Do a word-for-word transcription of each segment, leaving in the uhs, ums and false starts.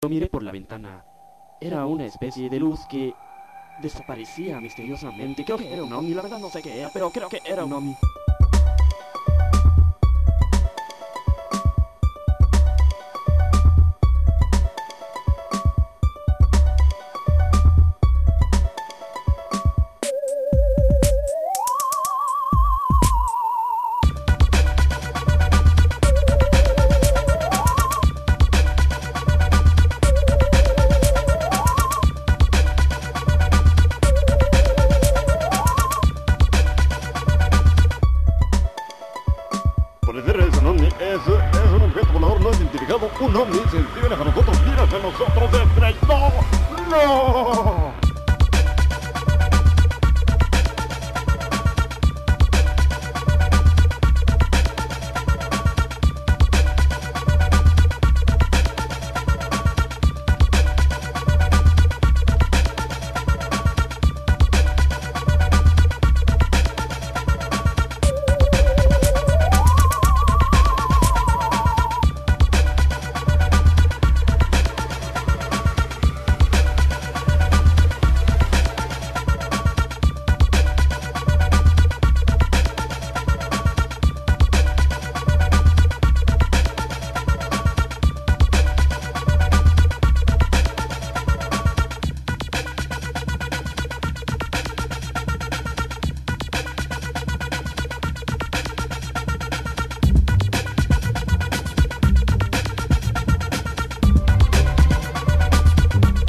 Lo miré por la ventana. Era una especie de luz que desaparecía misteriosamente. Creo que era un ovni, la verdad no sé qué era, pero creo que era un ovni. Parecer es un ovni, es, es un objeto volador no identificado, un ovni se viene a nosotros, mira hacia nosotros, de tres, no, no.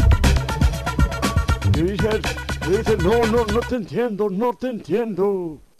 Dices, dices, no, no, no te entiendo, no te entiendo.